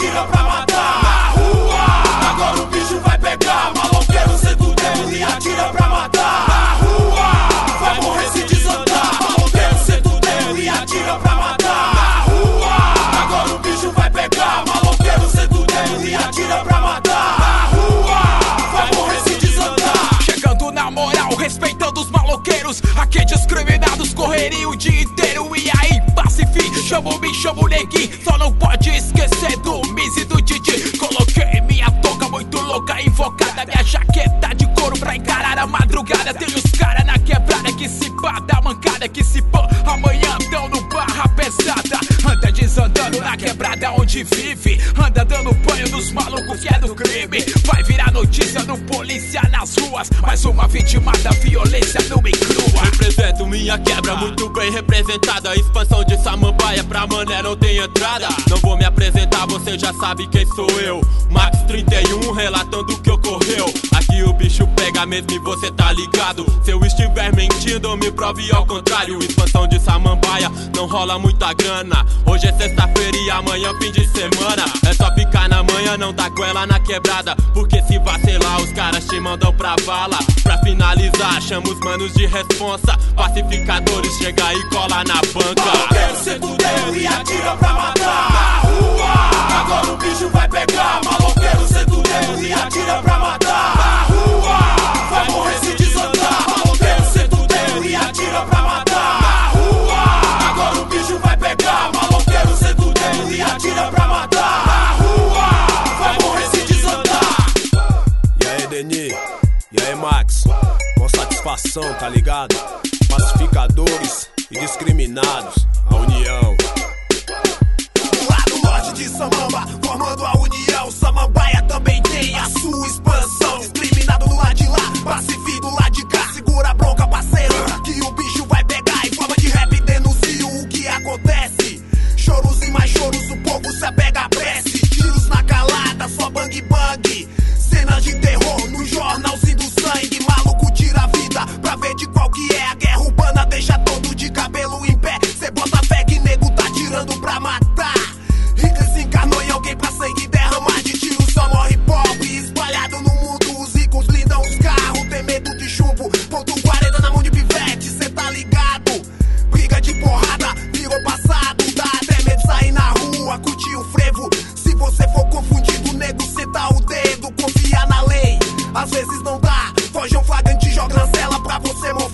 atira pra matar. Na rua, agora o bicho vai pegar. Maloqueiro senta o dedo e atira pra matar. Na rua, vai morrer se desandar. Maloqueiro senta o dedo e atira pra matar. Na rua, agora o bicho vai pegar. Maloqueiro senta o dedo e atira pra matar. Na rua, vai morrer se desandar. Chegando na moral, respeitando os maloqueiros. Aqui discriminados correriam o dia inteiro. E aí, pacifique, chama o neguinho. Só não pode esquecer do Miz e do Didi. Coloquei minha touca muito louca, invocada. Minha jaqueta de couro pra encarar a madrugada. Tem os caras na quebrada que se pá, da mancada que se pã. Amanhã tão no barra pesada. Anda desandando na quebrada onde vive. Anda dando banho nos malucos que é do crime. Vai virar notícia do polícia nas ruas. Mais uma vítima da violência nua e crua. Represento minha quebra, muito bem representada. Expansão de samambaia pra mané não tem entrada. Não vou me apresentar, você já sabe quem sou eu. Max 31 relatando o que ocorreu. Aqui o bicho pega mesmo e você tá ligado. Se eu estiver mentindo, me prove ao contrário. Expansão de samambaia, não rola muita grana. Hoje é sexta-feira e amanhã fim de semana. É só ficar na manhã, não dar goela na quebrada. Porque se vacilar, os caras te mandam pra vala. Pra finalizar, chama os manos de responsa. Pacificadores, chega e cola na banca. Maloqueiro senta o dedo e atira pra matar. Na rua, agora o bicho vai pegar. Maloqueiro senta o dedo e atira pra matar. Na rua, vai morrer se desandar. Maloqueiro senta o dedo e atira pra matar. Na rua, agora o bicho vai pegar. Maloqueiro senta o dedo e atira pra matar. Na rua, vai morrer se desandar. E aí, Deni? E aí, Max? Com satisfação, tá ligado? Pacificadores e discriminados, a união. Lá do norte de Samamba, formando a união. Samambaia também tem a sua expansão. Discriminado do lado de lá, pacifico do lado de cá. Segura a bronca, parceiro, que o bicho vai pegar. Em forma de rap denuncio o que acontece. Choros e mais choros, o povo se apega à prece. Tiros na calada, só bang bang. Cenas de terror no jornalzinho do sangue. Maluco tira a vida pra ver de qual que é. A guerra urbana deixa todo de cabelo em pé. Cê bota fé que nego tá tirando pra matar. Hitler se encarnou em alguém pra sangue derramar. De tiro só morre pobre. Espalhado no mundo, os ricos blindam os carros. Tem medo de chumbo, ponto 40 na mão de pivete. Cê tá ligado? Briga de porrada, virou passado. Dá até medo sair na rua, curtir o frevo. Se você for confundido, nego, senta o dedo. Confia na lei, às vezes não dá. Foge um flagrante, joga na cela pra você morrer.